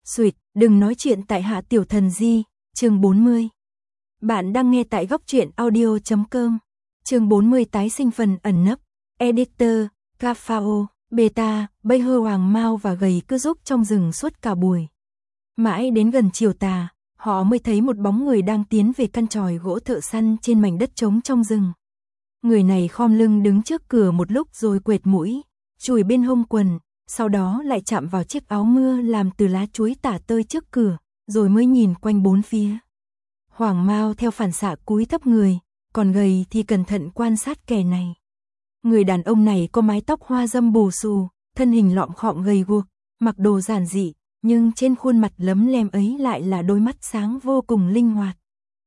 Xuyệt, đừng nói chuyện tại Hạ Tiểu Thần Di, chương 40. Bạn đang nghe tại góc truyện audio.com. Chương 40 tái sinh phần ẩn nấp. Editor, Cafao, Beta, Bây Hơ Hoàng Mao và Gầy cứ giúp trong rừng suốt cả buổi. Mãi đến gần chiều tà, họ mới thấy một bóng người đang tiến về căn chòi gỗ thợ săn trên mảnh đất trống trong rừng. Người này khom lưng đứng trước cửa một lúc rồi quệt mũi, chùi bên hông quần, sau đó lại chạm vào chiếc áo mưa làm từ lá chuối tả tơi trước cửa, rồi mới nhìn quanh bốn phía. Hoàng Mao theo phản xạ cúi thấp người, còn Gầy thì cẩn thận quan sát kẻ này. Người đàn ông này có mái tóc hoa râm bù xù, thân hình lọm khọm gầy guộc, mặc đồ giản dị, nhưng trên khuôn mặt lấm lem ấy lại là đôi mắt sáng vô cùng linh hoạt.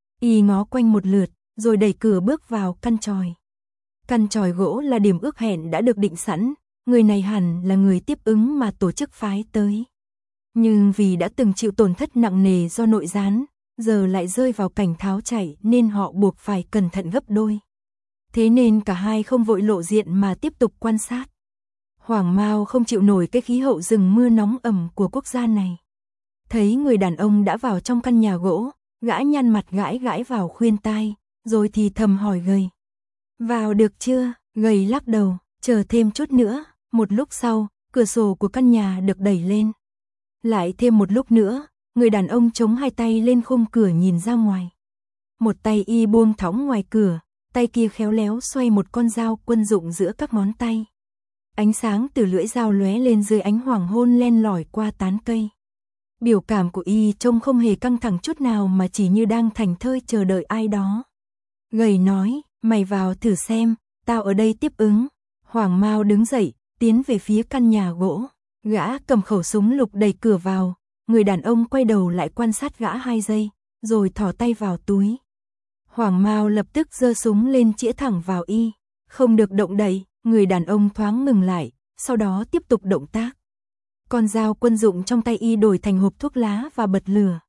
Y ngó quanh một lượt, rồi đẩy cửa bước vào căn chòi. Căn chòi gỗ là điểm ước hẹn đã được định sẵn, người này hẳn là người tiếp ứng mà tổ chức phái tới. Nhưng vì đã từng chịu tổn thất nặng nề do nội gián, giờ lại rơi vào cảnh tháo chạy nên họ buộc phải cẩn thận gấp đôi. Thế nên cả hai không vội lộ diện mà tiếp tục quan sát. Hoàng Mao không chịu nổi cái khí hậu rừng mưa nóng ẩm của quốc gia này. Thấy người đàn ông đã vào trong căn nhà gỗ, gã nhăn mặt gãi gãi vào khuyên tai, rồi thì thầm hỏi Gầy. Vào được chưa? Gầy lắc đầu, chờ thêm chút nữa. Một lúc sau, cửa sổ của căn nhà được đẩy lên. Lại thêm một lúc nữa, người đàn ông chống hai tay lên khung cửa nhìn ra ngoài. Một tay y buông thõng ngoài cửa, tay kia khéo léo xoay một con dao quân dụng giữa các ngón tay. Ánh sáng từ lưỡi dao lóe lên dưới ánh hoàng hôn len lỏi qua tán cây. Biểu cảm của y trông không hề căng thẳng chút nào mà chỉ như đang thảnh thơi chờ đợi ai đó. Gầy nói, mày vào thử xem, tao ở đây tiếp ứng. Hoàng Mao đứng dậy, tiến về phía căn nhà gỗ. Gã cầm khẩu súng lục đẩy cửa vào, người đàn ông quay đầu lại quan sát gã 2 giây, rồi thò tay vào túi. Hoàng Mao lập tức giơ súng lên chĩa thẳng vào y. Không được động đậy, người đàn ông thoáng ngừng lại, sau đó tiếp tục động tác. Con dao quân dụng trong tay y đổi thành hộp thuốc lá và bật lửa.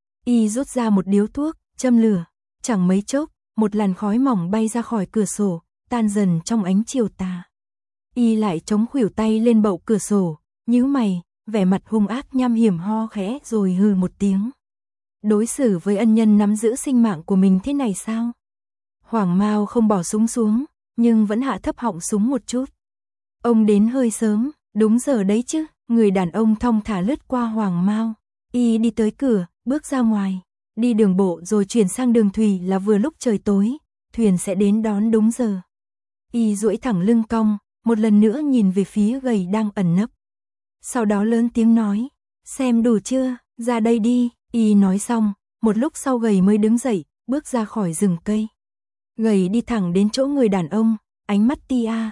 Y rút ra một điếu thuốc, châm lửa, chẳng mấy chốc, một làn khói mỏng bay ra khỏi cửa sổ, tan dần trong ánh chiều tà. Y lại chống khuỷu tay lên bậu cửa sổ, nhíu mày, vẻ mặt hung ác nham hiểm ho khẽ rồi hừ một tiếng. Đối xử với ân nhân nắm giữ sinh mạng của mình thế này sao? Hoàng Mao không bỏ súng xuống, nhưng vẫn hạ thấp họng súng một chút. Ông đến hơi sớm, đúng giờ đấy chứ, người đàn ông thong thả lướt qua Hoàng Mao. Y đi tới cửa, bước ra ngoài, đi đường bộ rồi chuyển sang đường thủy là vừa lúc trời tối, thuyền sẽ đến đón đúng giờ. Y duỗi thẳng lưng cong, một lần nữa nhìn về phía Gầy đang ẩn nấp. Sau đó lớn tiếng nói, xem đủ chưa, ra đây đi. Y nói xong, một lúc sau Gầy mới đứng dậy, bước ra khỏi rừng cây. Gầy đi thẳng đến chỗ người đàn ông, ánh mắt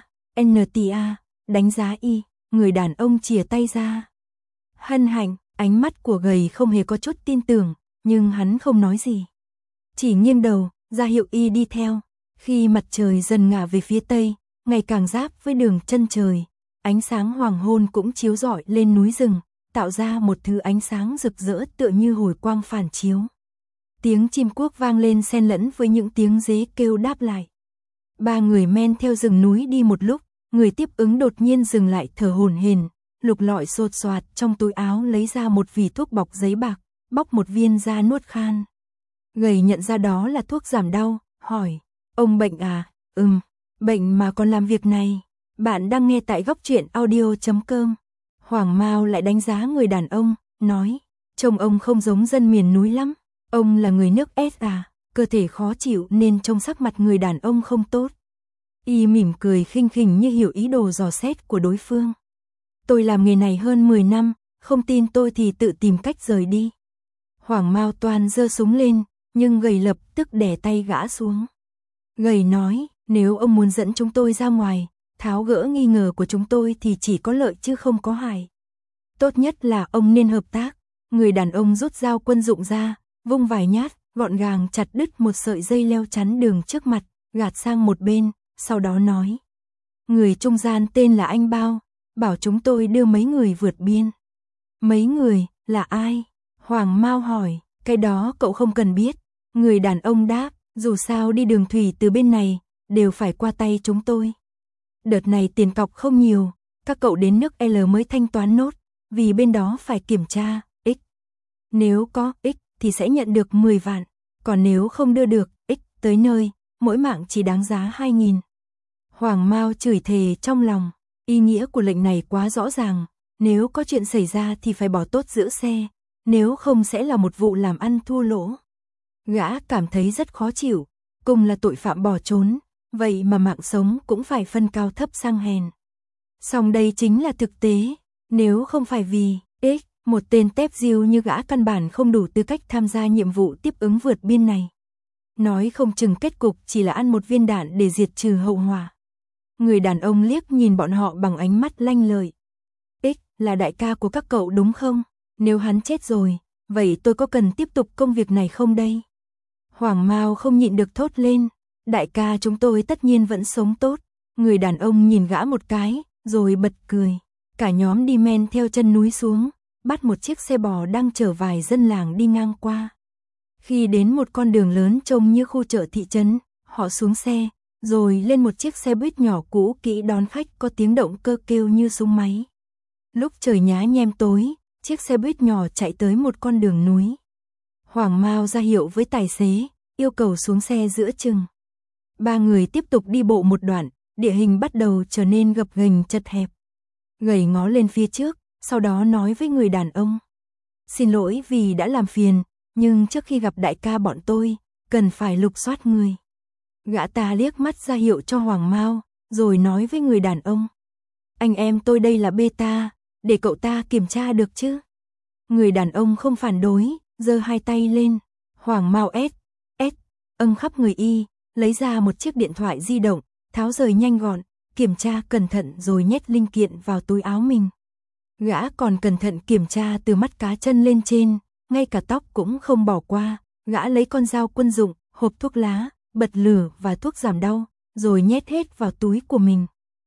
NTA, đánh giá y, người đàn ông chìa tay ra. Hân hạnh, ánh mắt của Gầy không hề có chút tin tưởng, nhưng hắn không nói gì. Chỉ nghiêng đầu, ra hiệu y đi theo. Khi mặt trời dần ngả về phía tây, ngày càng giáp với đường chân trời, ánh sáng hoàng hôn cũng chiếu rọi lên núi rừng, tạo ra một thứ ánh sáng rực rỡ tựa như hồi quang phản chiếu. Tiếng chim cuốc vang lên xen lẫn với những tiếng dế kêu đáp lại. Ba người men theo rừng núi đi một lúc, người tiếp ứng đột nhiên dừng lại thở hổn hển, lục lọi sột soạt trong túi áo lấy ra một vỉ thuốc bọc giấy bạc, bóc một viên ra nuốt khan. Gầy nhận ra đó là thuốc giảm đau, hỏi, ông bệnh à? Bệnh mà còn làm việc này. Bạn đang nghe tại góc truyện audio.com. Hoàng Mao lại đánh giá người đàn ông, nói, trông ông không giống dân miền núi lắm. Ông là người nước S à? Cơ thể khó chịu nên trông sắc mặt người đàn ông không tốt. Y mỉm cười khinh khỉnh như hiểu ý đồ dò xét của đối phương. Tôi làm nghề này hơn 10 năm, không tin tôi thì tự tìm cách rời đi. Hoàng Mao toan giơ súng lên, nhưng Gầy lập tức đè tay gã xuống. Gầy nói, nếu ông muốn dẫn chúng tôi ra ngoài, tháo gỡ nghi ngờ của chúng tôi thì chỉ có lợi chứ không có hại. Tốt nhất là ông nên hợp tác. Người đàn ông rút dao quân dụng ra, vung vài nhát, gọn gàng chặt đứt một sợi dây leo chắn đường trước mặt, gạt sang một bên, sau đó nói. Người trung gian tên là anh Bao, bảo chúng tôi đưa mấy người vượt biên. Mấy người, là ai? Hoàng Mao hỏi, cái đó cậu không cần biết. Người đàn ông đáp, dù sao đi đường thủy từ bên này, đều phải qua tay chúng tôi. Đợt này tiền cọc không nhiều, các cậu đến nước L mới thanh toán nốt, vì bên đó phải kiểm tra, Nếu có X thì sẽ nhận được 10 vạn, còn nếu không đưa được X tới nơi, mỗi mạng chỉ đáng giá 2.000. Hoàng Mao chửi thề trong lòng, ý nghĩa của lệnh này quá rõ ràng, nếu có chuyện xảy ra thì phải bỏ tốt giữ xe, nếu không sẽ là một vụ làm ăn thua lỗ. Gã cảm thấy rất khó chịu, cùng là tội phạm bỏ trốn, vậy mà mạng sống cũng phải phân cao thấp sang hèn. Song đây chính là thực tế, nếu không phải vì X, một tên tép diêu như gã căn bản không đủ tư cách tham gia nhiệm vụ tiếp ứng vượt biên này. Nói không chừng kết cục chỉ là ăn một viên đạn để diệt trừ hậu họa. Người đàn ông liếc nhìn bọn họ bằng ánh mắt lanh lợi. X là đại ca của các cậu đúng không? Nếu hắn chết rồi, vậy tôi có cần tiếp tục công việc này không đây? Hoàng Mao không nhịn được thốt lên, đại ca chúng tôi tất nhiên vẫn sống tốt. Người đàn ông nhìn gã một cái, rồi bật cười. Cả nhóm đi men theo chân núi xuống, bắt một chiếc xe bò đang chở vài dân làng đi ngang qua. Khi đến một con đường lớn trông như khu chợ thị trấn, họ xuống xe, rồi lên một chiếc xe buýt nhỏ cũ kỹ đón khách có tiếng động cơ kêu như súng máy. Lúc trời nhá nhem tối, chiếc xe buýt nhỏ chạy tới một con đường núi. Hoàng Mao ra hiệu với tài xế, yêu cầu xuống xe giữa chừng. Ba người tiếp tục đi bộ một đoạn, địa hình bắt đầu trở nên gập ghềnh chật hẹp. Gầy ngó lên phía trước, sau đó nói với người đàn ông. Xin lỗi vì đã làm phiền, nhưng trước khi gặp đại ca bọn tôi, cần phải lục soát người. Gã ta liếc mắt ra hiệu cho Hoàng Mao, rồi nói với người đàn ông. Anh em tôi đây là beta, để cậu ta kiểm tra được chứ? Người đàn ông không phản đối, giơ hai tay lên. Hoàng Mao âng khắp người y, lấy ra một chiếc điện thoại di động, tháo rời nhanh gọn, kiểm tra cẩn thận rồi nhét linh kiện vào túi áo mình. Gã còn cẩn thận kiểm tra từ mắt cá chân lên trên, ngay cả tóc cũng không bỏ qua. Gã lấy con dao quân dụng, hộp thuốc lá, bật lửa và thuốc giảm đau, rồi nhét hết vào túi của mình.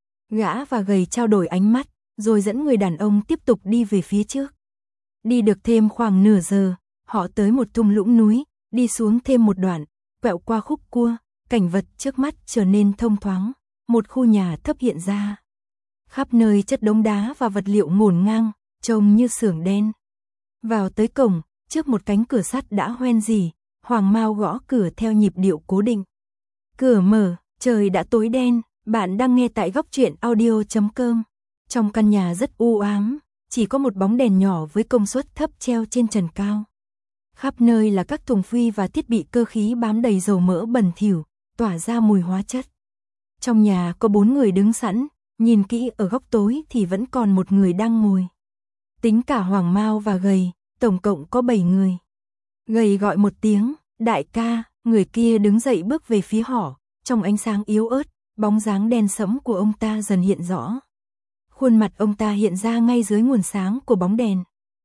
Gã và Gầy trao đổi ánh mắt, rồi dẫn người đàn ông tiếp tục đi về phía trước. Đi được thêm khoảng nửa giờ, họ tới một thung lũng núi, đi xuống thêm một đoạn, quẹo qua khúc cua, cảnh vật trước mắt trở nên thông thoáng, một khu nhà thấp hiện ra. Khắp nơi chất đống đá và vật liệu ngổn ngang, trông như xưởng đen. Vào tới cổng, trước một cánh cửa sắt đã hoen rỉ, Hoàng Mao gõ cửa theo nhịp điệu cố định. Cửa mở, trời đã tối đen, bạn đang nghe tại góc truyện audio.com. Trong căn nhà rất u ám, chỉ có một bóng đèn nhỏ với công suất thấp treo trên trần cao. Khắp nơi là các thùng phi và thiết bị cơ khí bám đầy dầu mỡ bẩn thỉu, tỏa ra mùi hóa chất. Trong nhà có 4 người đứng sẵn, nhìn kỹ ở góc tối thì vẫn còn một người đang ngồi. Tính cả Hoàng Mao và Gầy, tổng cộng có 7 người. Gầy gọi một tiếng, đại ca, người kia đứng dậy bước về phía họ, trong ánh sáng yếu ớt, bóng dáng đen sẫm của ông ta dần hiện rõ. Khuôn mặt ông ta hiện ra ngay dưới nguồn sáng của bóng đèn.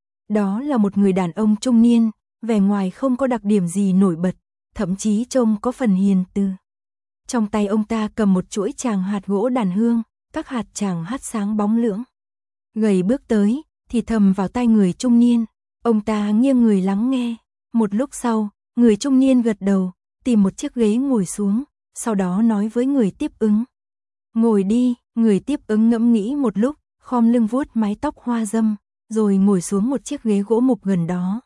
Đó là một người đàn ông trung niên, vẻ ngoài không có đặc điểm gì nổi bật, thậm chí trông có phần hiền từ. Trong tay ông ta cầm một chuỗi tràng hạt gỗ đàn hương, các hạt tràng hát sáng bóng lưỡng. Gầy bước tới, thì thầm vào tai người trung niên, ông ta nghiêng người lắng nghe. Một lúc sau, người trung niên gật đầu, tìm một chiếc ghế ngồi xuống, sau đó nói với người tiếp ứng. Ngồi đi, người tiếp ứng ngẫm nghĩ một lúc, khom lưng vuốt mái tóc hoa râm, rồi ngồi xuống một chiếc ghế gỗ mục gần đó.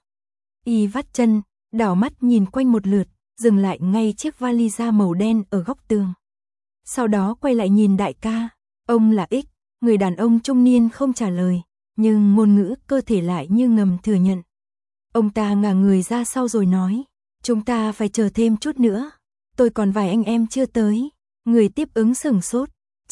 Y vắt chân, đảo mắt nhìn quanh một lượt, dừng lại ngay chiếc vali da màu đen ở góc tường. Sau đó quay lại nhìn đại ca, ông là X, người đàn ông trung niên không trả lời, nhưng ngôn ngữ cơ thể lại như ngầm thừa nhận. Ông ta ngả người ra sau rồi nói, chúng ta phải chờ thêm chút nữa, tôi còn vài anh em chưa tới. Người tiếp ứng sửng sốt,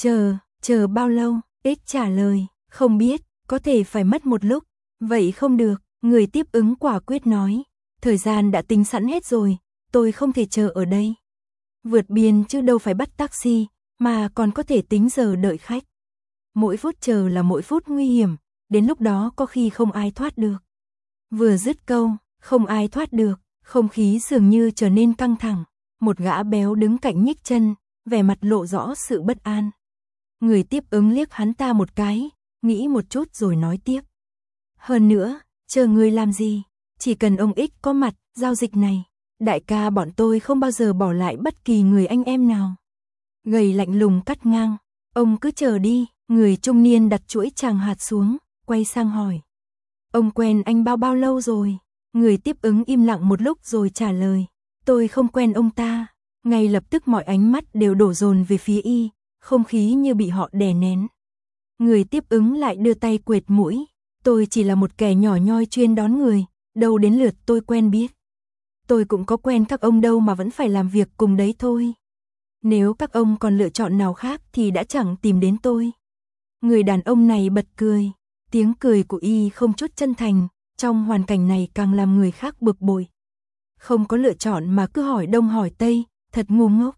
chờ bao lâu? X trả lời, không biết, có thể phải mất một lúc. Vậy không được, người tiếp ứng quả quyết nói, thời gian đã tính sẵn hết rồi, tôi không thể chờ ở đây. Vượt biên chứ đâu phải bắt taxi, mà còn có thể tính giờ đợi khách. Mỗi phút chờ là mỗi phút nguy hiểm, đến lúc đó có khi không ai thoát được. Vừa dứt câu, không ai thoát được, không khí dường như trở nên căng thẳng. Một gã béo đứng cạnh nhích chân, vẻ mặt lộ rõ sự bất an. Người tiếp ứng liếc hắn ta một cái, nghĩ một chút rồi nói tiếp. Hơn nữa, chờ người làm gì? Chỉ cần ông X có mặt, giao dịch này, đại ca bọn tôi không bao giờ bỏ lại bất kỳ người anh em nào. Gầy lạnh lùng cắt ngang, ông cứ chờ đi. Người trung niên đặt chuỗi tràng hạt xuống, quay sang hỏi. Ông quen anh bao lâu rồi? Người tiếp ứng im lặng một lúc rồi trả lời, tôi không quen ông ta. Ngay lập tức mọi ánh mắt đều đổ dồn về phía y, không khí như bị họ đè nén. Người tiếp ứng lại đưa tay quệt mũi, tôi chỉ là một kẻ nhỏ nhoi chuyên đón người, đâu đến lượt tôi quen biết. Tôi cũng có quen các ông đâu mà vẫn phải làm việc cùng đấy thôi. Nếu các ông còn lựa chọn nào khác thì đã chẳng tìm đến tôi. Người đàn ông này bật cười, tiếng cười của y không chút chân thành, trong hoàn cảnh này càng làm người khác bực bội. Không có lựa chọn mà cứ hỏi đông hỏi tây, thật ngu ngốc.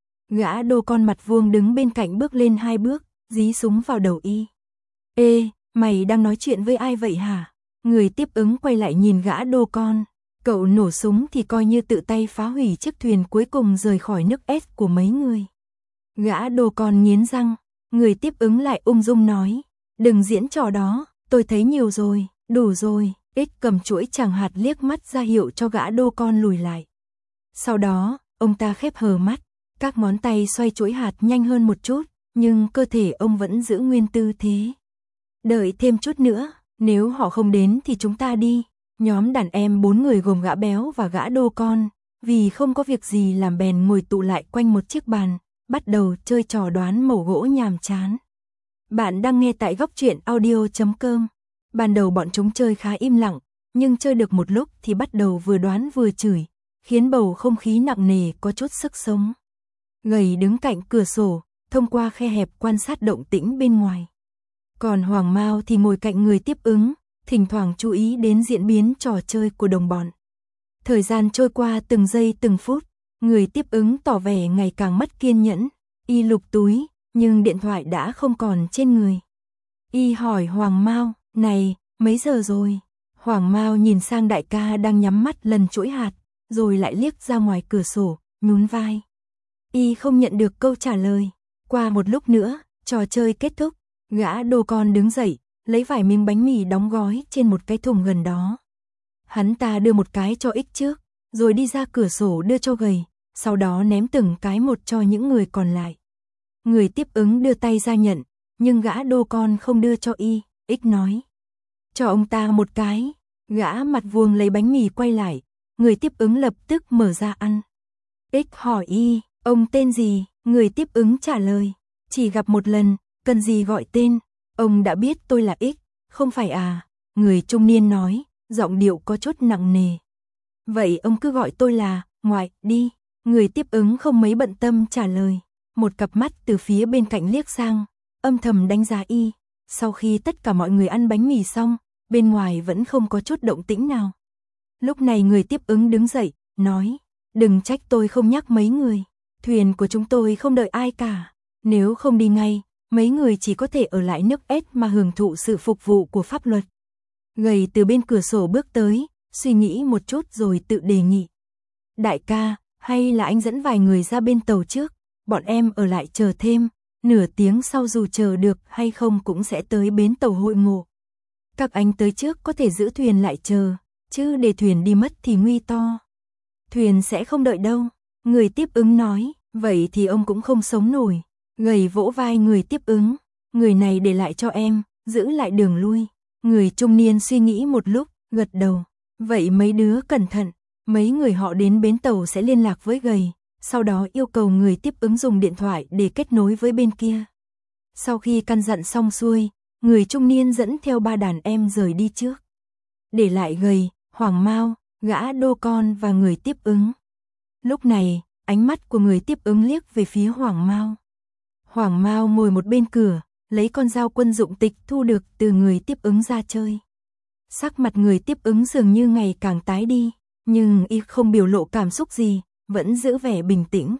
Gã đô con mặt vuông đứng bên cạnh bước lên 2 bước, dí súng vào đầu y. Ê, mày đang nói chuyện với ai vậy hả? Người tiếp ứng quay lại nhìn gã đô con. Cậu nổ súng thì coi như tự tay phá hủy chiếc thuyền cuối cùng rời khỏi nước S của mấy người. Gã đô con nghiến răng, người tiếp ứng lại ung dung nói, đừng diễn trò đó, tôi thấy nhiều rồi, đủ rồi. Ích cầm chuỗi chàng hạt liếc mắt ra hiệu cho gã đô con lùi lại. Sau đó, ông ta khép hờ mắt, các ngón tay xoay chuỗi hạt nhanh hơn một chút, nhưng cơ thể ông vẫn giữ nguyên tư thế. Đợi thêm chút nữa, nếu họ không đến thì chúng ta đi. Nhóm đàn em 4 người gồm gã béo và gã đô con, vì không có việc gì làm bèn ngồi tụ lại quanh một chiếc bàn, bắt đầu chơi trò đoán mẩu gỗ nhàm chán. Bạn đang nghe tại góc truyện audio.com. Ban đầu bọn chúng chơi khá im lặng, nhưng chơi được một lúc thì bắt đầu vừa đoán vừa chửi, khiến bầu không khí nặng nề có chút sức sống. Gầy đứng cạnh cửa sổ, thông qua khe hẹp quan sát động tĩnh bên ngoài. Còn Hoàng Mao thì ngồi cạnh người tiếp ứng, thỉnh thoảng chú ý đến diễn biến trò chơi của đồng bọn. Thời gian trôi qua từng giây từng phút, người tiếp ứng tỏ vẻ ngày càng mất kiên nhẫn, y lục túi, nhưng điện thoại đã không còn trên người. Y hỏi Hoàng Mao, này, mấy giờ rồi? Hoàng Mao nhìn sang đại ca đang nhắm mắt lần chuỗi hạt, rồi lại liếc ra ngoài cửa sổ, nhún vai. Y không nhận được câu trả lời. Qua một lúc nữa, trò chơi kết thúc, gã đô con đứng dậy, lấy vài miếng bánh mì đóng gói trên một cái thùng gần đó. Hắn ta đưa một cái cho Ích trước, rồi đi ra cửa sổ đưa cho gầy, sau đó ném từng cái một cho những người còn lại. Người tiếp ứng đưa tay ra nhận, nhưng gã đô con không đưa cho y. Ích nói, cho ông ta một cái. Gã mặt vuông lấy bánh mì quay lại, người tiếp ứng lập tức mở ra ăn. Ích hỏi y, ông tên gì? Người tiếp ứng trả lời, chỉ gặp một lần, cần gì gọi tên? Ông đã biết tôi là Ích, không phải à? Người trung niên nói, giọng điệu có chút nặng nề. Vậy ông cứ gọi tôi là Ngoại đi. Người tiếp ứng không mấy bận tâm trả lời. Một cặp mắt từ phía bên cạnh liếc sang, âm thầm đánh giá y. Sau khi tất cả mọi người ăn bánh mì xong, bên ngoài vẫn không có chút động tĩnh nào. Lúc này người tiếp ứng đứng dậy, nói, đừng trách tôi không nhắc mấy người. Thuyền của chúng tôi không đợi ai cả. Nếu không đi ngay, mấy người chỉ có thể ở lại nước S mà hưởng thụ sự phục vụ của pháp luật. Gầy từ bên cửa sổ bước tới, suy nghĩ một chút rồi tự đề nghị. Đại ca, hay là anh dẫn vài người ra bên tàu trước, bọn em ở lại chờ thêm, nửa tiếng sau dù chờ được hay không cũng sẽ tới bến tàu hội ngộ. Các anh tới trước có thể giữ thuyền lại chờ, chứ để thuyền đi mất thì nguy to. Thuyền sẽ không đợi đâu, người tiếp ứng nói, vậy thì ông cũng không sống nổi. Gầy vỗ vai người tiếp ứng, người này để lại cho em, giữ lại đường lui. Người trung niên suy nghĩ một lúc, gật đầu, vậy mấy đứa cẩn thận. Mấy người họ đến bến tàu sẽ liên lạc với gầy, sau đó yêu cầu người tiếp ứng dùng điện thoại để kết nối với bên kia. Sau khi căn dặn xong xuôi, người trung niên dẫn theo 3 đàn em rời đi trước. Để lại gầy, Hoàng Mao, gã đô con và người tiếp ứng. Lúc này, ánh mắt của người tiếp ứng liếc về phía Hoàng Mao. Hoàng Mao ngồi một bên cửa, lấy con dao quân dụng tịch thu được từ người tiếp ứng ra chơi. Sắc mặt người tiếp ứng dường như ngày càng tái đi, nhưng y không biểu lộ cảm xúc gì, vẫn giữ vẻ bình tĩnh.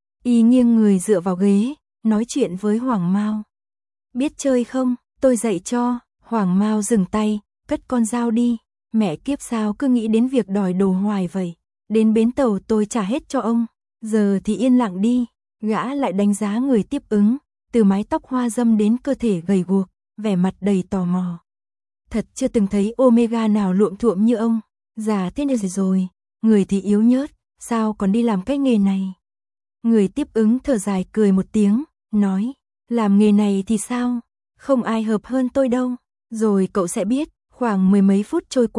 Y nghiêng người dựa vào ghế, nói chuyện với Hoàng Mao. Biết chơi không, tôi dạy cho. Hoàng Mao dừng tay, cất con dao đi. Mẹ kiếp sao cứ nghĩ đến việc đòi đồ hoài vậy. Đến bến tàu tôi trả hết cho ông. Giờ thì yên lặng đi. Gã lại đánh giá người tiếp ứng, từ mái tóc hoa râm đến cơ thể gầy guộc, vẻ mặt đầy tò mò. Thật chưa từng thấy Omega nào luộm thuộm như ông. Già thế này rồi, người thì yếu nhớt, sao còn đi làm cái nghề này? Người tiếp ứng thở dài cười một tiếng, nói, làm nghề này thì sao? Không ai hợp hơn tôi đâu. Rồi cậu sẽ biết. Khoảng 10 mấy phút trôi qua,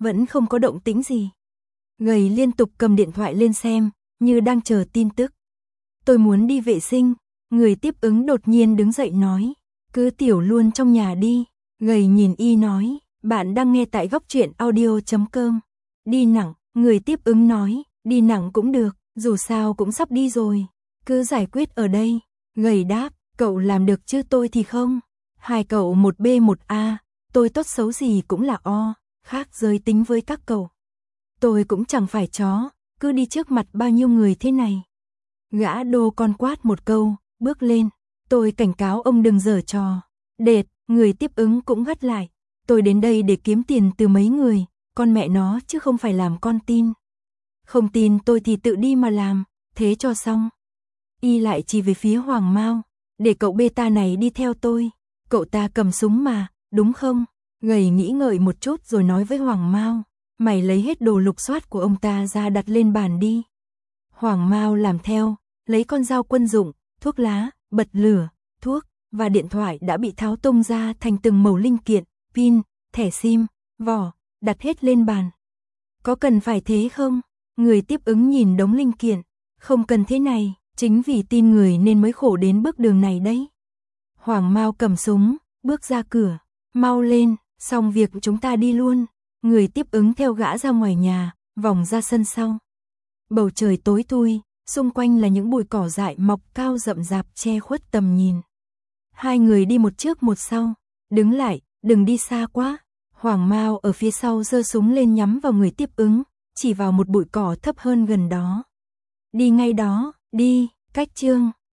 vẫn không có động tĩnh gì. Gầy liên tục cầm điện thoại lên xem, như đang chờ tin tức. Tôi muốn đi vệ sinh, người tiếp ứng đột nhiên đứng dậy nói, cứ tiểu luôn trong nhà đi. Gầy nhìn Y nói, bạn đang nghe tại góc truyện audio.com. Đi nặng, người tiếp ứng nói, đi nặng cũng được, dù sao cũng sắp đi rồi, cứ giải quyết ở đây. Gầy đáp, cậu làm được chứ tôi thì không. Hai cậu một B một A, tôi tốt xấu gì cũng là O, khác giới tính với các cậu. Tôi cũng chẳng phải chó, cứ đi trước mặt bao nhiêu người thế này. Gã đô con quát một câu, bước lên. Tôi cảnh cáo ông đừng giở trò. Đệt, người tiếp ứng cũng gắt lại. Tôi đến đây để kiếm tiền từ mấy người, con mẹ nó chứ không phải làm con tin. Không tin tôi thì tự đi mà làm, thế cho xong. Y lại chỉ về phía Hoàng Mao, để cậu beta này đi theo tôi. Cậu ta cầm súng mà, đúng không? Gầy nghĩ ngợi một chút rồi nói với Hoàng Mao, mày lấy hết đồ lục soát của ông ta ra đặt lên bàn đi. Hoàng Mao làm theo, lấy con dao quân dụng, thuốc lá, bật lửa, thuốc và điện thoại đã bị tháo tung ra thành từng mẩu linh kiện, pin, thẻ sim, vỏ, đặt hết lên bàn. Có cần phải thế không? Người tiếp ứng nhìn đống linh kiện, không cần thế này, chính vì tin người nên mới khổ đến bước đường này đấy. Hoàng Mao cầm súng, bước ra cửa, mau lên, xong việc chúng ta đi luôn. Người tiếp ứng theo gã ra ngoài nhà, vòng ra sân sau. Bầu trời tối thui, xung quanh là những bụi cỏ dại mọc cao rậm rạp che khuất tầm nhìn. Hai người đi một trước một sau, đứng lại, đừng đi xa quá. Hoàng Mao ở phía sau giơ súng lên nhắm vào người tiếp ứng, chỉ vào một bụi cỏ thấp hơn gần đó. Đi ngay đó, đi, cách Trương.